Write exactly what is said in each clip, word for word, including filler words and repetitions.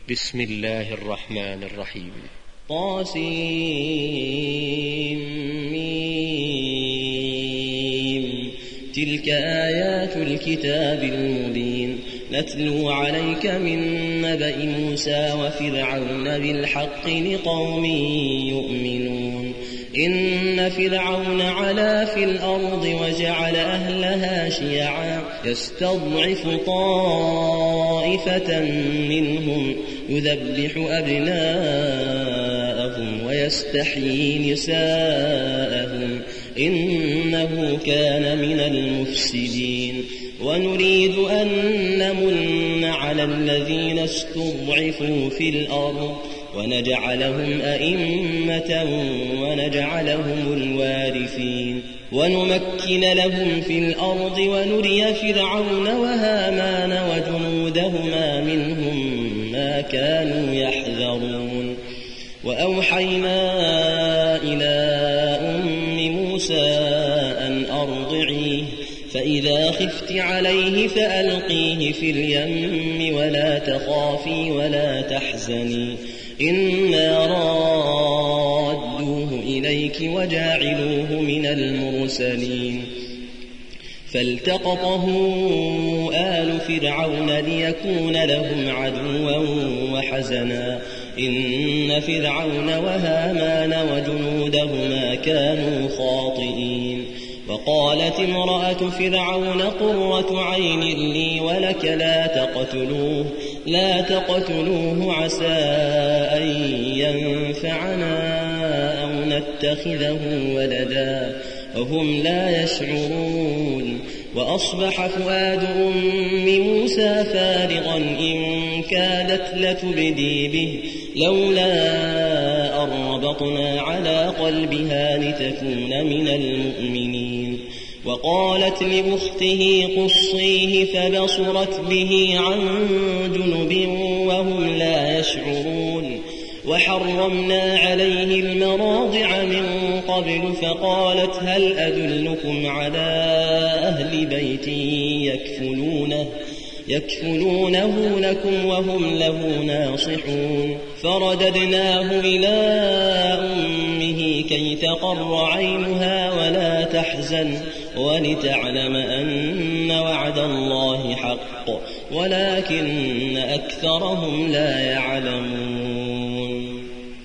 بسم الله الرحمن الرحيم. طاسيم. تلك آيات الكتاب المبين نتلو عليك من نبأ موسى وفرعون بالحق لقوم يؤمنون. إن فرعون علا في الأرض وجعل أهلها شيعا يستضعف طائفة منهم يذبح أبناءهم ويستحيي نساءهم إنه كان من المفسدين. ونريد أن نمن على الذين استضعفوا في الأرض ونجعلهم أئمة ونجعلهم الوارثين ونمكن لهم في الأرض ونري فرعون وهامان وجنودهما منهم ما كانوا يحذرون. وأوحينا إلى أم موسى أن أرضعيه فإذا خفت عليه فألقيه في اليم ولا تخافي ولا تحزني إنا رادوه إليك وجاعلوه من المرسلين. فالتقطه آل فرعون ليكون لهم عدوا وحزنا إن فرعون وهامان وجنودهما كانوا خاطئين. وقالت امرأة فرعون قرة عين لي ولك لا تقتلوه لا تقتلوه عسى أن ينفعنا أو نتخذه ولدا وهم لا يشعرون. وأصبح فؤاد أم موسى فارغا إن كادت لتبدي به لولا أن ربطنا على قلبها لتكون من المؤمنين. وقالت لأخته قصيه فبصرت به عن جنب وهم لا يشعرون. وحرمنا عليه المراضع من قبل فقالت هل أدلكم على أهل بيت يكفلونه يكفلونه لكم وهم له ناصحون. فرددناه إلى أمه كي تقر عينها ولا تحزن ولتعلم أن وعد الله حق ولكن أكثرهم لا يعلمون.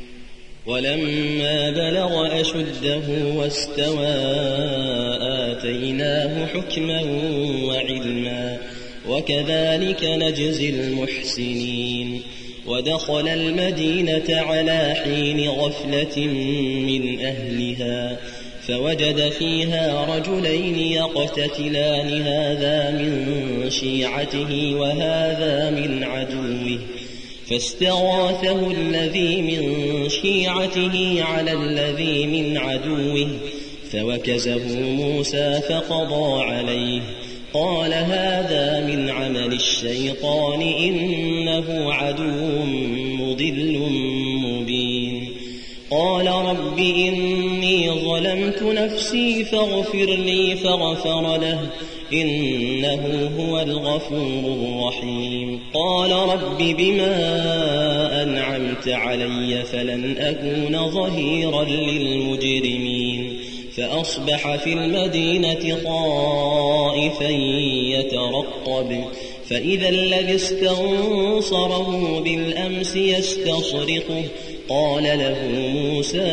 ولما بلغ أشده واستوى آتيناه حكما وعلما وكذلك نجزي المحسنين. ودخل المدينة على حين غفلة من أهلها فوجد فيها رجلين يقتتلان هذا من شيعته وهذا من عدوه فاستغاثه الذي من شيعته على الذي من عدوه فوكزه موسى فقضى عليه قال هذا من عمل الشيطان إنه عدو مضل مبين. قال رب إني ظلمت نفسي فاغفر لي فغفر له إنه هو الغفور الرحيم. قال رب بما أنعمت علي فلن أكون ظهيرا للمجرمين. فأصبح في المدينة خائفا يترقب فإذا الذي استنصره بالأمس يستصرخه قال له موسى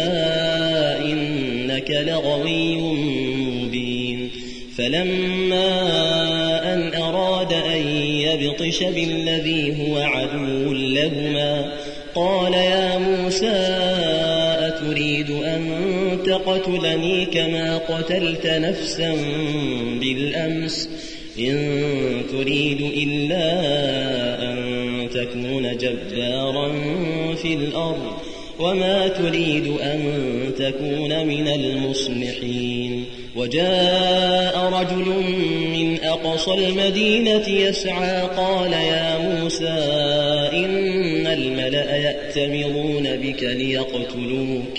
إنك لغوي مبين. فلما أن أراد أن يبطش بالذي هو عدو لهما قال يا موسى أتريد أن تقتلني كما قتلت نفسا بالأمس إن تريد إلا أن تكون جبارا في الأرض وما تريد أن تكون من المصلحين. وجاء رجل من أقصى المدينة يسعى قال يا موسى إن الملأ يأتمرون بك ليقتلوك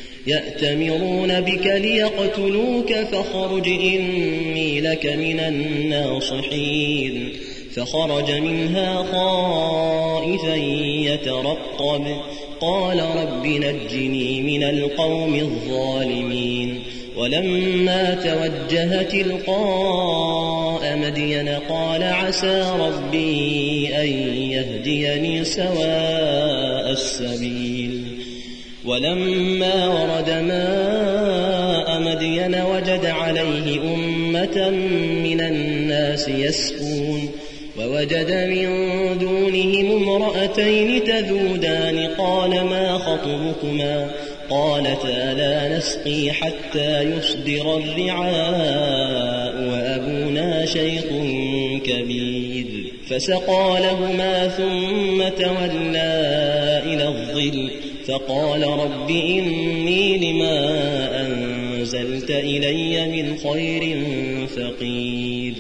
يأتمرون بك ليقتلوك فاخرج إني لك من الناصحين. فخرج منها خائفا يترقب قال رب نجني من القوم الظالمين ولما توجه تلقاء مدين قال عسى ربي أن يهديني سواء السبيل ولما ورد ماء مدين وجد عليه أمة من الناس يسقون ووجد من دونهم امرأتين تذودان قال ما خطبكما قالتا لا نسقي حتى يصدر الرعاء وأبونا شيخ كبير فسقى لهما ثم تولى إلى الظل فقال رب إني لما أنزلت إلي من خير فقير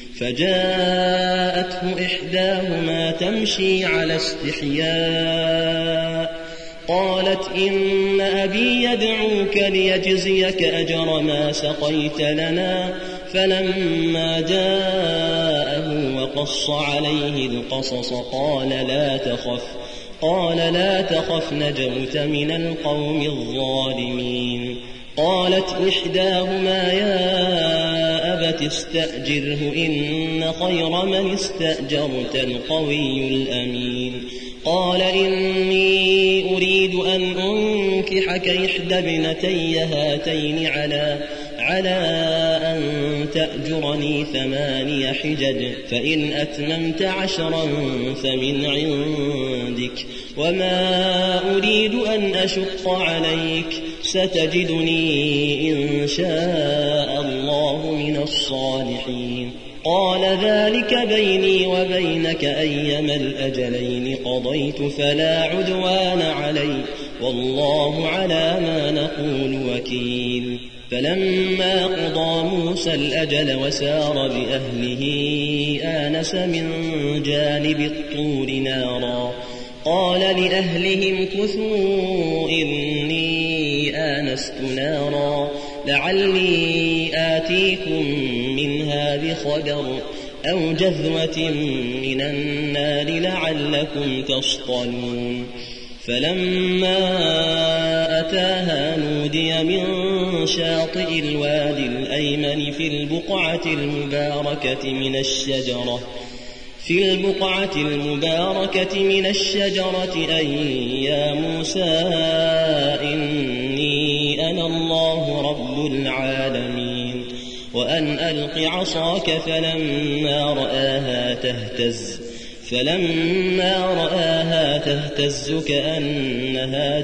فجاءته إحداهما تمشي على استحياء قالت إن أبي يدعوك ليجزيك أجر ما سقيت لنا فلما جاءه وقص عليه القصص قال لا تخف قال لا تخف نجوت من القوم الظالمين قالت إحداهما يا أبت استأجره إن خير من استأجرت القوي الأمين قال إني أريد أن أنكحك إحدى ابنتي هاتين على على أن تأجرني ثماني حجج فإن أتممت عشرا فمن عندك وما أريد أن أشق عليك ستجدني إن شاء الله من الصالحين قال ذلك بيني وبينك أيما الأجلين قضيت فلا عدوان علي والله على ما نقول وكيل فلما قضى موسى الأجل وسار بأهله آنس من جانب الطور نارا قال لأهلهم كثوا إني آنست نارا لعلي آتيكم منها بخبر أو جذوة من النار لعلكم تصطلون فلما أتاها نودي من شاطئ الوادي الأيمن في البقعة المباركة من الشجرة في البقعة المباركة من الشجرة أي يا موسى إني أنا الله رب العالمين وأن ألق عصاك فلما رآها تهتز فلما رآها تهتز كأنها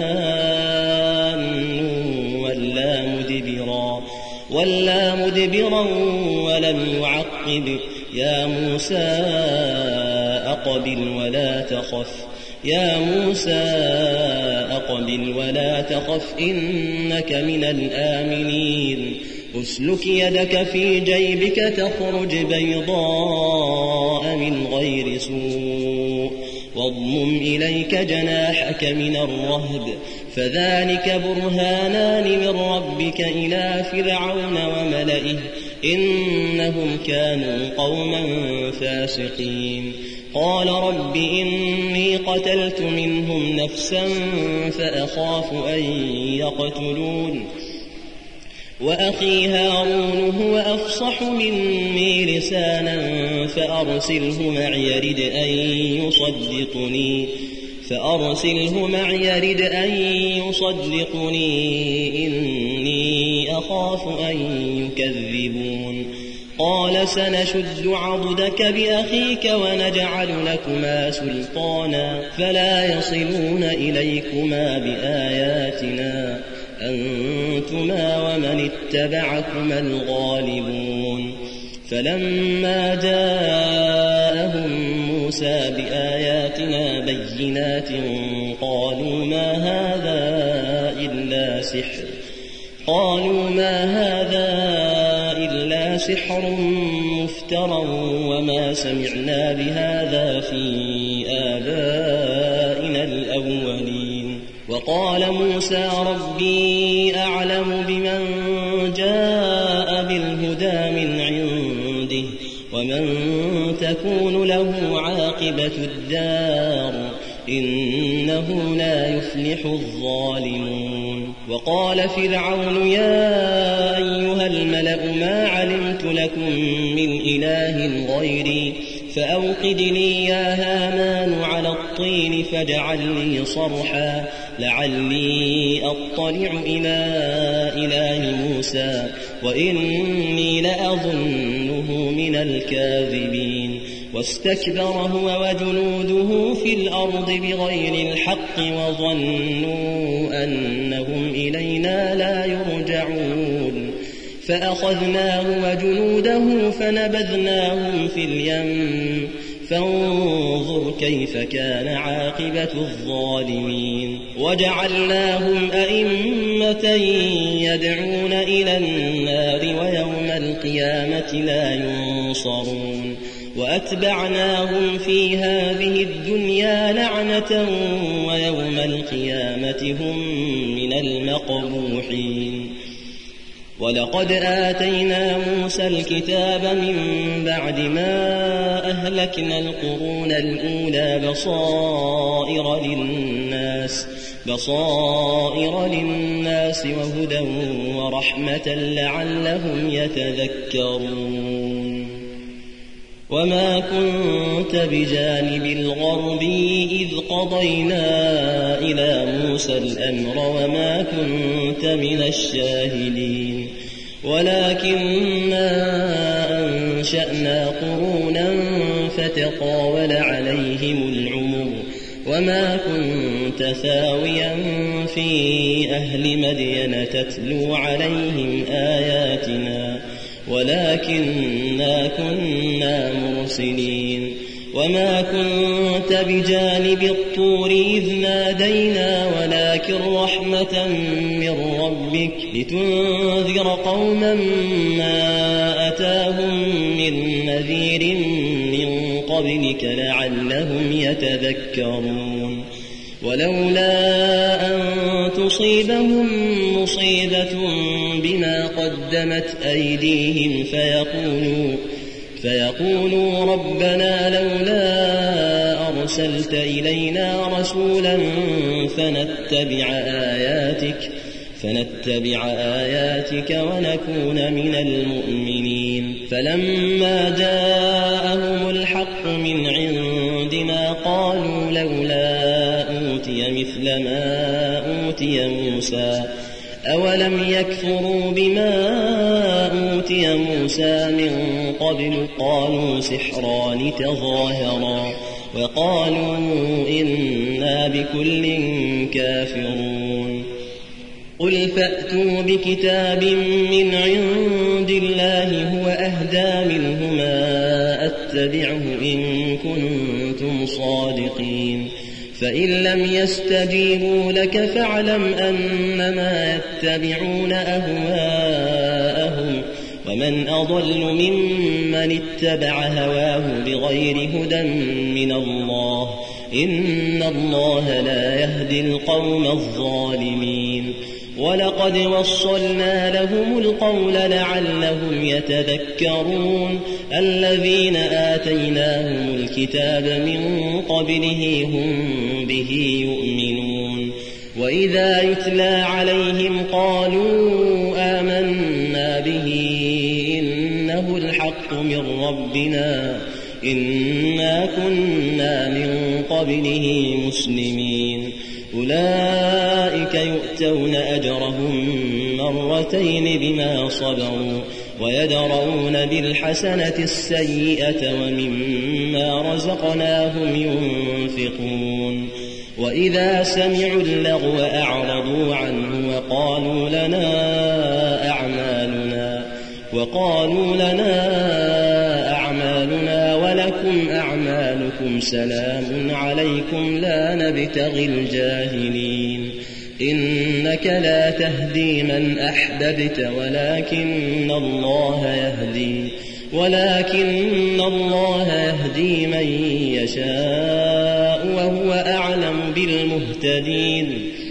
جان ولا مدبرا ولا مدبرا ولم يعقب يا موسى أقبل ولا تخف يا موسى أقبل ولا تخف إنك من الآمنين أسلك يدك في جيبك تخرج بيضاء من غير سوء واضمم إليك جناحك من الرهب فذلك برهانان من ربك إلى فرعون وملئه إنهم كانوا قوما فاسقين قال رب إني قتلت منهم نفسا فأخاف أن يقتلون وأخي هارون هو أفصح مني لسانا فأرسله معي يرد أن يصدقني فأرسله معي يرد أن يصدقني إني أخاف أن يكذبون قال سنشد عضدك بأخيك ونجعل لكما سلطانا فلا يصلون إليكما بآياتنا أنتما ومن اتبعكما الغالبون فلما جاءهم موسى بآياتنا بينات قالوا ما هذا إلا سحر قالوا ما هذا إلا سحر مفترى وما سمعنا بهذا في آبائنا الأولين وقال موسى ربي أعلم بمن جاء بالهدى من عنده ومن تكون له عاقبة الدار إنه لا يفلح الظالمون. وقال فرعون يا أيها الملأ ما علمت لكم من إله غيري فأوقد لي يا هامان على الطين فاجعل لي صرحا لعلي أطلع إلى إله موسى وإني لأظنه من الكاذبين. واستكبر هو وجنوده في الأرض بغير الحق وظنوا أنهم إلينا لا يرجعون فأخذناه وجنوده فنبذناهم في اليم فانظر كيف كان عاقبة الظالمين. وجعلناهم أئمة يدعون إلى النار ويوم القيامة لا ينصرون. وأتبعناهم في هذه الدنيا لعنة ويوم القيامة هم من المقبوحين. ولقد آتينا موسى الكتاب من بعد ما أهلكنا القرون الأولى بصائر للناس بصائر للناس وهدى ورحمة لعلهم يتذكرون. وما كنت بجانب الغرب إذ قضينا إلى موسى الأمر وما كنت من الشاهدين ولكننا أنشأنا قرونا فتطاول عليهم العمر وما كنت ثاويا في أهل مدين تتلو عليهم آياتنا ولكننا كنا مرسلين. وما كنت بجانب الطور إذ نادينا ولكن رحمة من ربك لتنذر قوما ما أتاهم من نذير من قبلك لعلهم يتذكرون. ولولا أن تصيبهم مصيبة بما قدمت أيديهم فيقولوا فيقولوا ربنا لولا أرسلت إلينا رسولا فنتبع آياتك فنتبع آياتك ونكون من المؤمنين. فلما جاءهم الحق من عندنا قالوا لولا أوتي مثل ما أوتي موسى أولم يكفروا بما أوتي موسى من قبل قالوا سحران تظاهرا وقالوا إنا بكل كافرون. قل فأتوا بكتاب من عند الله هو أهدى منهما أتبعه إن كنتم صادقين فإن لم يستجيبوا لك فاعلم أنما يتبعون أهواءهم ومن أضل ممن اتبع هواه بغير هدى من الله إن الله لا يهدي القوم الظالمين. ولقد وصلنا لهم القول لعلهم يتذكرون. الذين آتيناهم الكتاب من قبله هم به يؤمنون. وإذا يتلى عليهم قالوا آمنا به إنه الحق من ربنا إنا كنا من قبله مسلمين. أولئك يؤتون أجرهم مرتين بما صبروا ويدرؤون بالحسنة السيئة ومما رزقناهم ينفقون. وإذا سمعوا اللغو أعرضوا عنه وقالوا لنا أعمالنا وقالوا لنا أعمالنا ولكم أعمالكم سلام عليكم لا نبتغي الجاهلين. إنك لا تهدي من أحببت ولكن الله يهدي ولكن الله يهدي من يشاء وهو أعلم بالمهتدين.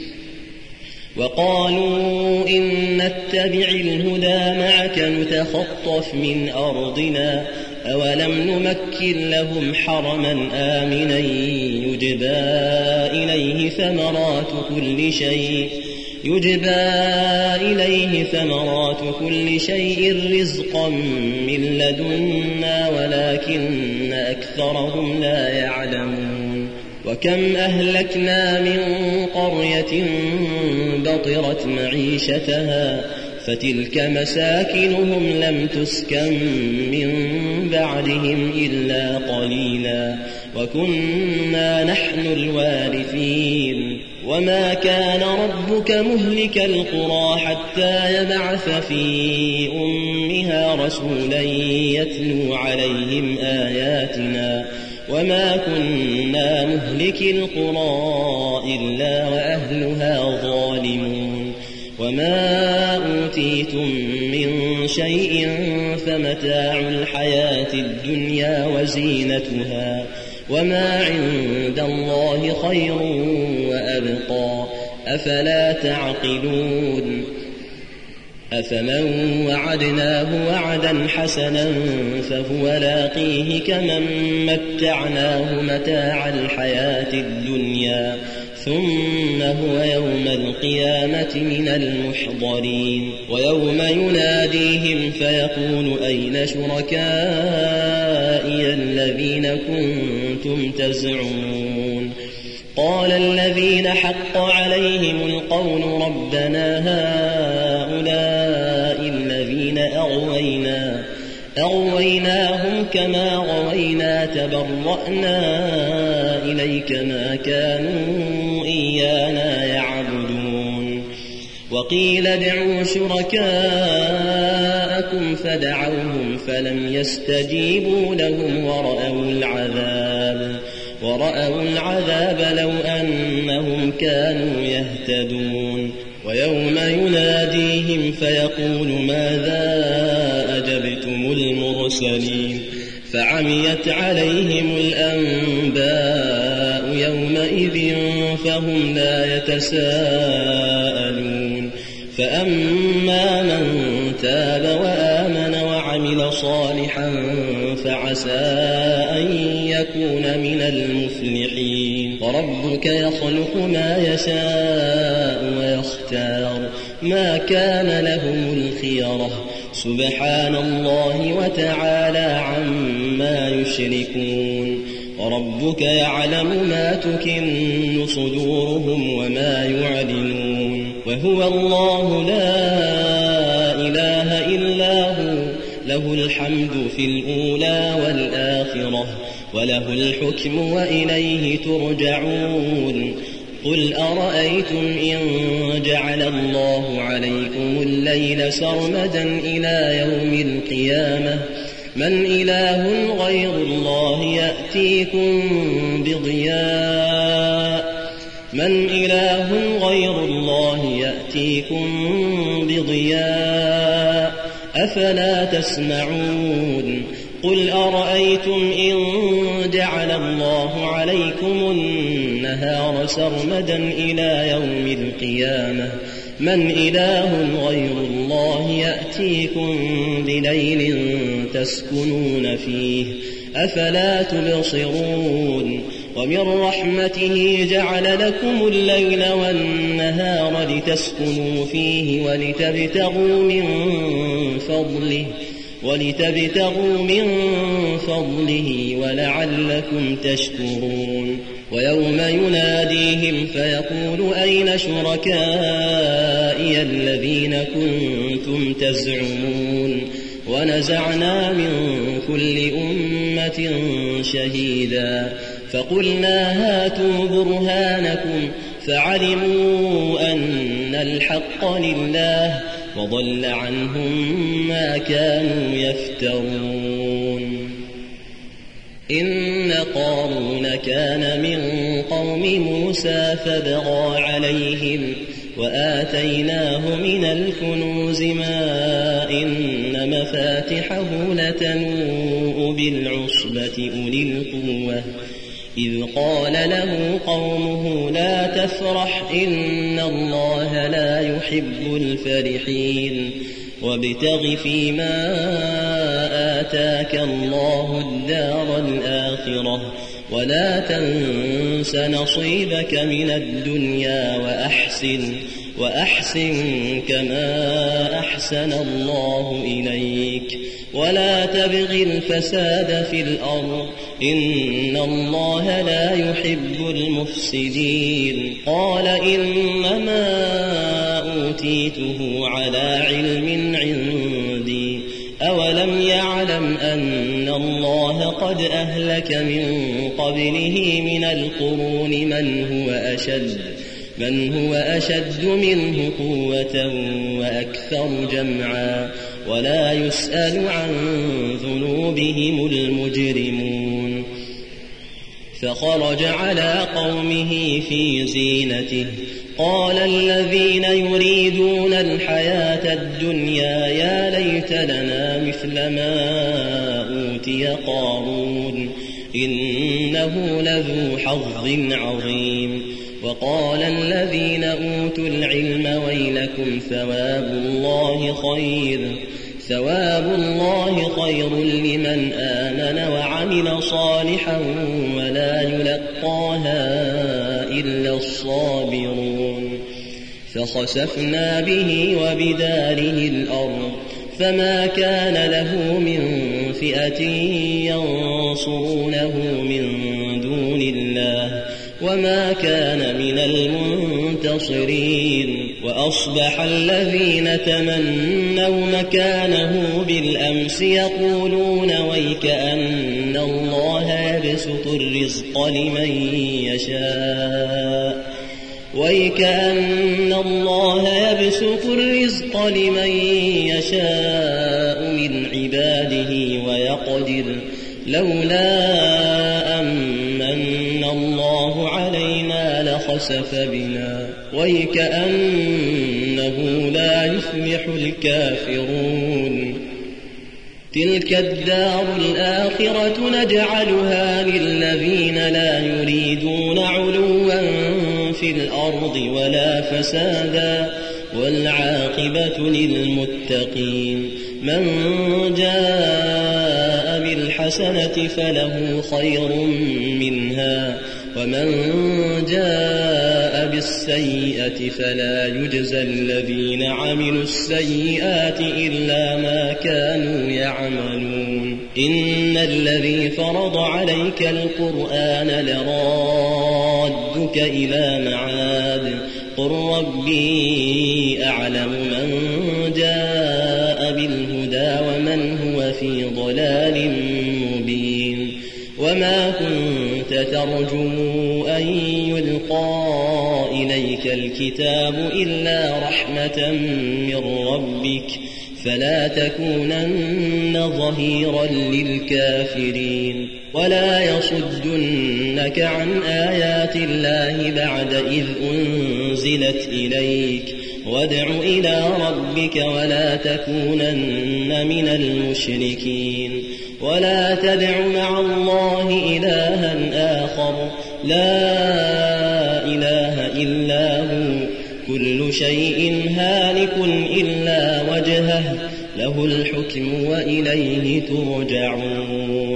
وقالوا إن نتبع الهدى معك نتخطف من أرضنا أولم نمكن لهم حرما آمنا يجبى إليه ثمرات كل شيء يجبى إليه ثمرات كل شيء رزقا من لدنا ولكن أكثرهم لا يعلمون وكم أهلكنا من قرية بطرت معيشتها فتلك مساكنهم لم تسكن من بعدهم إلا قليلا وكنا نحن الوارثين وما كان ربك مهلك القرى حتى يبعث في أمها رسولا يتلو عليهم آياتنا وما كنا مهلك القرى إلا وأهلها ظالمون وما أوتيتم من شيء فمتاع الحياة الدنيا وزينتها وما عند الله خير وأبقى أفلا تعقلون أفمن وعدناه وعدا حسنا فهو لاقيه كمن متعناه متاع الحياة الدنيا ثم هو يوم القيامة من المحضرين ويوم يناديهم فيقول أين شركائي الذين كنتم تزعمون قال الذين حق عليهم القول ربنا هؤلاء الذين أغوينا أغويناهم كما غوينا تبرأنا إليك ما كانوا إيانا يعبدون وقيل ادعوا شركاءكم فدعوهم فلم يستجيبوا لهم ورأوا العذاب ورأوا العذاب لو أنهم كانوا يهتدون ويوم يناديهم فيقول ماذا أجبتم المرسلين فعميت عليهم الأنباء يومئذ فهم لا يتساءلون فأما من تاب وآمن وعمل صالحا فعسى أن يكون من المفلحين وربك يخلق ما يشاء ويختار ما كان لهم الخيرة سبحان الله وتعالى عما يشركون وربك يعلم ما تكن صدورهم وما يعلنون وهو الله لا إله إلا هو له الحمد في الأولى والآخرة وله الحكم وإليه ترجعون قل أرأيتم إن جعل الله عليكم الليل سرمدا إلى يوم القيامة من إله غير الله يأتيكم بضياء من إله غير الله يأتيكم بضياء أفلا تسمعون قل أرأيتم إن جعل الله عليكم النهار سرمدا إلى يوم القيامة من إله غير الله يأتيكم بليل تسكنون فيه أفلا تبصرون ومن رحمته جعل لكم الليل والنهار لتسكنوا فيه ولتبتغوا من فضله ولتبتغوا من فضله ولعلكم تشكرون ويوم يناديهم فيقول أين شركائي الذين كنتم تزعمون ونزعنا من كل أمة شهيدا فقلنا هاتوا برهانكم فعلموا أن الحق لله وضل عنهم ما كانوا يفترون إن قارون كان من قوم موسى فبغى عليهم وآتيناه من الكنوز ما إن مفاتحه لتنوء بالعصبة أولي القوة إذ قال له قومه لا تفرح إن الله لا يحب الفرحين وابتغ فيما آتاك الله الدار الآخرة ولا تنس نصيبك من الدنيا وأحسن وأحسن كما أحسن الله إليك ولا تبغ الفساد في الأرض إن الله لا يحب المفسدين. قال إنما أوتيته على علم عندي أولم يعلم أن الله قد أهلك من قبله من القرون من هو أشد من هو أشد منه قوة وأكثر جمعا ولا يسأل عن ذنوبهم المجرمون. فخرج على قومه في زينته قال الذين يريدون الحياة الدنيا يا ليت لنا مثل ما أوتي قارون إنه لذو حظ عظيم. وقال الذين أوتوا العلم ويلكم ثواب الله خير ثواب الله خير لمن آمن وعمل صالحا ولا يلقاها إلا الصابرون. فخسفنا به وبداره الأرض فما كان له من فئة ينصرونه من دون الله وما كان من المنتصرين. وأصبح الذين تمنوا مكانه بالأمس يقولون ويكأن الله يبسط الرزق لمن يشاء ويكأن الله يبسط الرزق لمن يشاء من عباده ويقدر لولا أمن الله علينا لخسف بنا ويكأنه لا يفلح الكافرون. تلك الدار الآخرة نجعلها للذين لا يريدون علوا في الأرض ولا فسادا والعاقبة للمتقين. من جاء بالحسنة فله خير منها ومن جاء بالسيئة فلا يجزى الذين عملوا السيئات إلا ما كانوا يعملون. إن الذي فرض عليك القرآن لرادك إلى معاد قل ربي أعلم من جاء بالهدى ومن هو في ضلال مبين. وما كنت ترجو أن يلقى إليك الكتاب إلا رحمة من ربك فلا تكونن ظهيرا للكافرين. ولا يصدنك عن آيات الله بعد إذ أنزلت إليك وادع إلى ربك ولا تكونن من المشركين. ولا تدع مع الله إلها آخر لا إله إلا هو كل شيء هالك إلا وجهه له الحكم وإليه ترجعون.